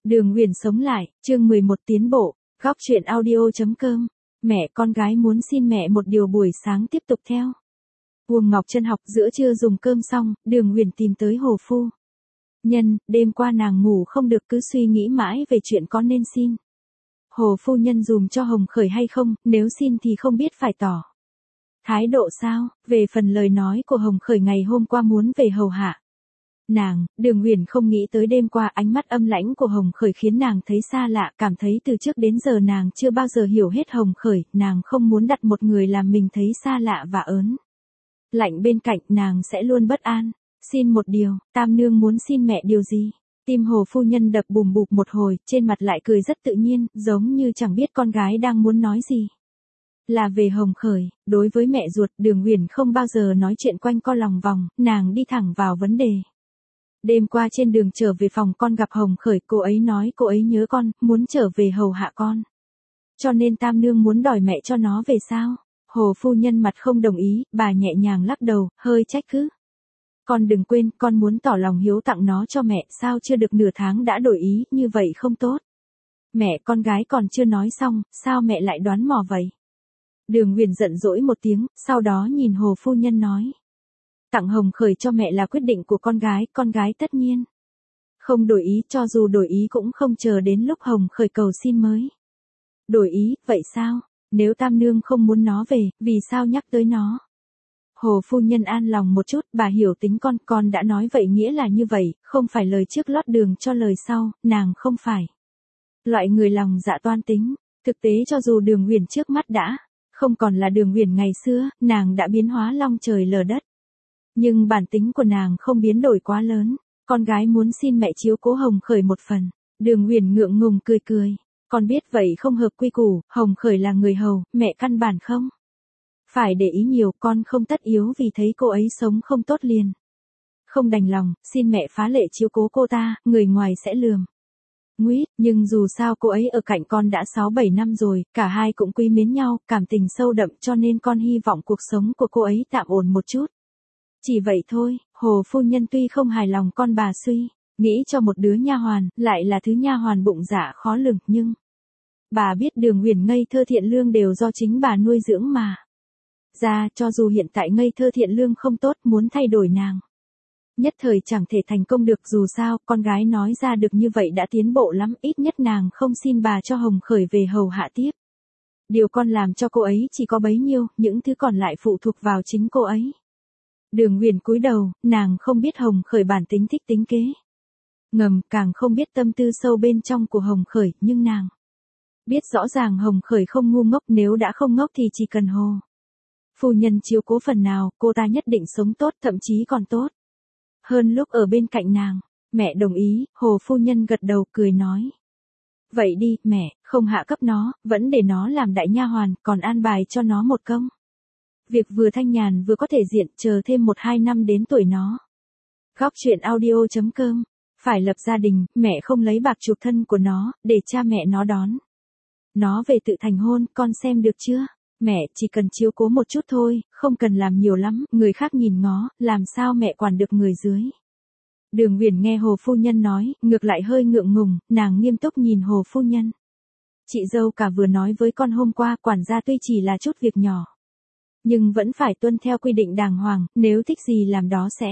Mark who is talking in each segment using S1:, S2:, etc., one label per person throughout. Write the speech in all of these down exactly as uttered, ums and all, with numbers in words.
S1: Đường Huyền sống lại, chương mười một tiến bộ, góc truyện audio.com. Mẹ con gái muốn xin mẹ một điều buổi sáng tiếp tục theo. Uông Ngọc Trân học giữa trưa dùng cơm xong, Đường Huyền tìm tới Hồ Phu Nhân, đêm qua nàng ngủ không được cứ suy nghĩ mãi về chuyện có nên xin Hồ Phu Nhân dùm cho Hồng Khởi hay không, nếu xin thì không biết phải tỏ thái độ sao, về phần lời nói của Hồng Khởi ngày hôm qua muốn về hầu hạ nàng, Đường Huyền không nghĩ tới đêm qua ánh mắt âm lãnh của Hồng Khởi khiến nàng thấy xa lạ, cảm thấy từ trước đến giờ nàng chưa bao giờ hiểu hết Hồng Khởi, nàng không muốn đặt một người làm mình thấy xa lạ và ớn lạnh bên cạnh, nàng sẽ luôn bất an. Xin một điều, Tam Nương muốn xin mẹ điều gì? Tim Hồ Phu Nhân đập bùm bụp một hồi, trên mặt lại cười rất tự nhiên, giống như chẳng biết con gái đang muốn nói gì. Là về Hồng Khởi, đối với mẹ ruột, Đường Huyền không bao giờ nói chuyện quanh co lòng vòng, nàng đi thẳng vào vấn đề. Đêm qua trên đường trở về phòng con gặp Hồng Khởi, cô ấy nói cô ấy nhớ con, muốn trở về hầu hạ con. Cho nên Tam Nương muốn đòi mẹ cho nó về sao? Hồ Phu Nhân mặt không đồng ý, bà nhẹ nhàng lắc đầu, hơi trách cứ. Con đừng quên, con muốn tỏ lòng hiếu tặng nó cho mẹ, sao chưa được nửa tháng đã đổi ý, như vậy không tốt. Mẹ con gái còn chưa nói xong, sao mẹ lại đoán mò vậy? Đường Huyền giận dỗi một tiếng, sau đó nhìn Hồ Phu Nhân nói. Tặng Hồng Khởi cho mẹ là quyết định của con gái, con gái tất nhiên không đổi ý, cho dù đổi ý cũng không chờ đến lúc Hồng Khởi cầu xin mới đổi ý, vậy sao? Nếu Tam Nương không muốn nó về, vì sao nhắc tới nó? Hồ Phu Nhân an lòng một chút, bà hiểu tính con, con đã nói vậy nghĩa là như vậy, không phải lời trước lót đường cho lời sau, nàng không phải loại người lòng dạ toan tính. Thực tế cho dù Đường Huyền trước mắt đã không còn là Đường Huyền ngày xưa, nàng đã biến hóa long trời lở đất. Nhưng bản tính của nàng không biến đổi quá lớn, con gái muốn xin mẹ chiếu cố Hồng Khởi một phần. Đường Huyền ngượng ngùng cười cười, con biết vậy không hợp quy củ, Hồng Khởi là người hầu, mẹ căn bản không phải để ý nhiều, con không tất yếu vì thấy cô ấy sống không tốt liền không đành lòng, xin mẹ phá lệ chiếu cố cô ta, người ngoài sẽ lườm nguýt, nhưng dù sao cô ấy ở cạnh con đã sáu bảy năm rồi, cả hai cũng quý mến nhau, cảm tình sâu đậm, cho nên con hy vọng cuộc sống của cô ấy tạm ổn một chút. Chỉ vậy thôi. Hồ Phu Nhân tuy không hài lòng con bà suy nghĩ cho một đứa nha hoàn, lại là thứ nha hoàn bụng dạ khó lường, nhưng bà biết Đường Huyền ngây thơ thiện lương đều do chính bà nuôi dưỡng mà ra, cho dù hiện tại ngây thơ thiện lương không tốt, muốn thay đổi nàng nhất thời chẳng thể thành công được, dù sao, con gái nói ra được như vậy đã tiến bộ lắm, ít nhất nàng không xin bà cho Hồng Khởi về hầu hạ tiếp. Điều con làm cho cô ấy chỉ có bấy nhiêu, những thứ còn lại phụ thuộc vào chính cô ấy. Đường Huyền cúi đầu, nàng không biết Hồng Khởi bản tính thích tính kế ngầm, càng không biết tâm tư sâu bên trong của Hồng Khởi, nhưng nàng biết rõ ràng Hồng Khởi không ngu ngốc, nếu đã không ngốc thì chỉ cần Hồ Phu Nhân chiếu cố phần nào, cô ta nhất định sống tốt, thậm chí còn tốt hơn lúc ở bên cạnh nàng. Mẹ đồng ý. Hồ Phu Nhân gật đầu cười nói. Vậy đi, mẹ, không hạ cấp nó, vẫn để nó làm đại nha hoàn, còn an bài cho nó một công việc vừa thanh nhàn vừa có thể diện, chờ thêm một hai năm đến tuổi nó. Góc truyện audio.com. Phải lập gia đình, mẹ không lấy bạc chuộc thân của nó, để cha mẹ nó đón nó về tự thành hôn, con xem được chưa? Mẹ chỉ cần chiếu cố một chút thôi, không cần làm nhiều lắm, người khác nhìn ngó, làm sao mẹ quản được người dưới. Đường Huyền nghe Hồ Phu Nhân nói, ngược lại hơi ngượng ngùng, nàng nghiêm túc nhìn Hồ Phu Nhân. Chị dâu cả vừa nói với con hôm qua, quản gia tuy chỉ là chút việc nhỏ, nhưng vẫn phải tuân theo quy định đàng hoàng, nếu thích gì làm đó sẽ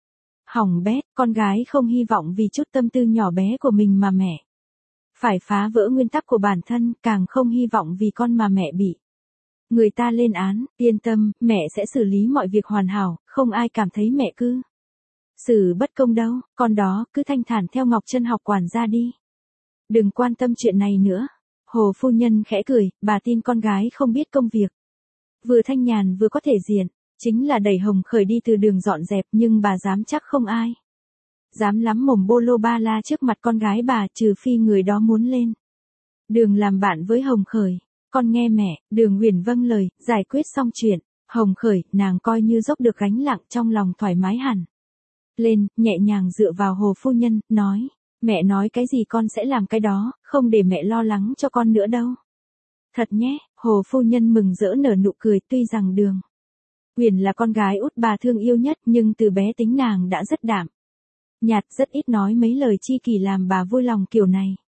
S1: hỏng bét, con gái không hy vọng vì chút tâm tư nhỏ bé của mình mà mẹ phải phá vỡ nguyên tắc của bản thân, càng không hy vọng vì con mà mẹ bị người ta lên án. Yên tâm, mẹ sẽ xử lý mọi việc hoàn hảo, không ai cảm thấy mẹ cư xử bất công đâu, con đó cứ thanh thản theo Ngọc Trân học quản gia đi. Đừng quan tâm chuyện này nữa. Hồ Phu Nhân khẽ cười, bà tin con gái không biết công việc vừa thanh nhàn vừa có thể diện, chính là đẩy Hồng Khởi đi từ đường dọn dẹp, nhưng bà dám chắc không ai dám lắm mồm bô lô ba la trước mặt con gái bà, trừ phi người đó muốn lên đường làm bạn với Hồng Khởi. Con nghe mẹ. Đường Huyền vâng lời, giải quyết xong chuyện Hồng Khởi, nàng coi như dốc được gánh nặng, trong lòng thoải mái hẳn lên, nhẹ nhàng dựa vào Hồ Phu Nhân, nói, mẹ nói cái gì con sẽ làm cái đó, không để mẹ lo lắng cho con nữa đâu. Thật nhé. Hồ Phu Nhân mừng rỡ nở nụ cười, tuy rằng Đường Huyền là con gái út bà thương yêu nhất, nhưng từ bé tính nàng đã rất đạm nhạt, rất ít nói mấy lời chi kỷ làm bà vui lòng kiểu này.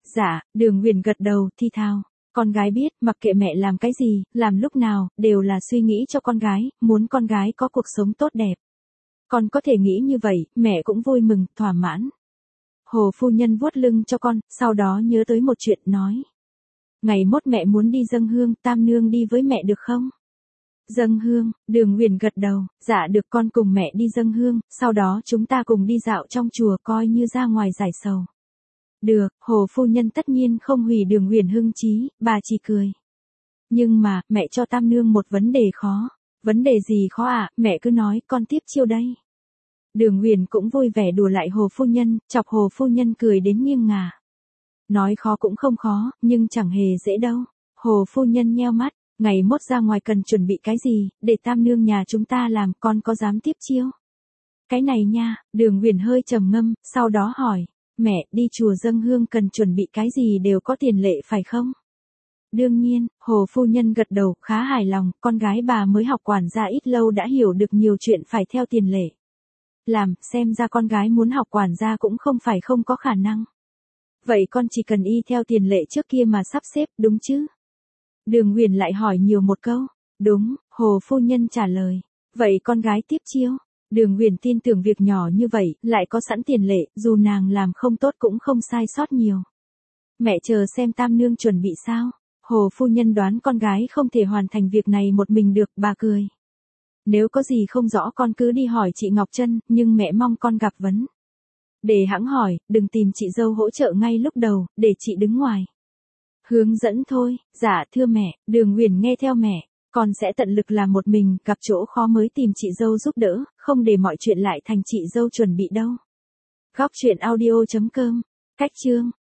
S1: Dạ, Đường Huyền gật đầu, thi thào. Con gái biết, mặc kệ mẹ làm cái gì, làm lúc nào, đều là suy nghĩ cho con gái, muốn con gái có cuộc sống tốt đẹp. Con có thể nghĩ như vậy, mẹ cũng vui mừng, thỏa mãn. Hồ phu nhân vuốt lưng cho con, sau đó nhớ tới một chuyện nói. Ngày mốt mẹ muốn đi dâng hương, Tam nương đi với mẹ được không? Dâng hương, Đường Huyền gật đầu, dạ được, con cùng mẹ đi dâng hương, sau đó chúng ta cùng đi dạo trong chùa coi như ra ngoài giải sầu. Được, Hồ phu nhân tất nhiên không hủy Đường Huyền hưng chí, bà chỉ cười. Nhưng mà, mẹ cho Tam nương một vấn đề khó. Vấn đề gì khó ạ, à? Mẹ cứ nói, con tiếp chiêu đây. Đường Huyền cũng vui vẻ đùa lại Hồ phu nhân, chọc Hồ phu nhân cười đến nghiêng ngả. Nói khó cũng không khó, nhưng chẳng hề dễ đâu. Hồ phu nhân nheo mắt, ngày mốt ra ngoài cần chuẩn bị cái gì, để Tam nương nhà chúng ta làm, con có dám tiếp chiêu? Cái này nha, Đường Huyền hơi trầm ngâm, sau đó hỏi, mẹ, đi chùa dâng hương cần chuẩn bị cái gì đều có tiền lệ phải không? Đương nhiên, Hồ phu nhân gật đầu, khá hài lòng, con gái bà mới học quản gia ít lâu đã hiểu được nhiều chuyện phải theo tiền lệ. Làm, xem ra con gái muốn học quản gia cũng không phải không có khả năng. Vậy con chỉ cần y theo tiền lệ trước kia mà sắp xếp, đúng chứ? Đường Huyền lại hỏi nhiều một câu. Đúng, Hồ phu nhân trả lời. Vậy con gái tiếp chiêu. Đường Huyền tin tưởng việc nhỏ như vậy, lại có sẵn tiền lệ, dù nàng làm không tốt cũng không sai sót nhiều. Mẹ chờ xem Tam nương chuẩn bị sao. Hồ phu nhân đoán con gái không thể hoàn thành việc này một mình được, bà cười. Nếu có gì không rõ con cứ đi hỏi chị Ngọc Trân, nhưng mẹ mong con gặp vấn. Để hẵng hỏi, đừng tìm chị dâu hỗ trợ ngay lúc đầu, để chị đứng ngoài. Hướng dẫn thôi, dạ thưa mẹ, Đường Huyền nghe theo mẹ, con sẽ tận lực làm một mình, gặp chỗ khó mới tìm chị dâu giúp đỡ, không để mọi chuyện lại thành chị dâu chuẩn bị đâu. Góc truyện audio chấm com, cách chương.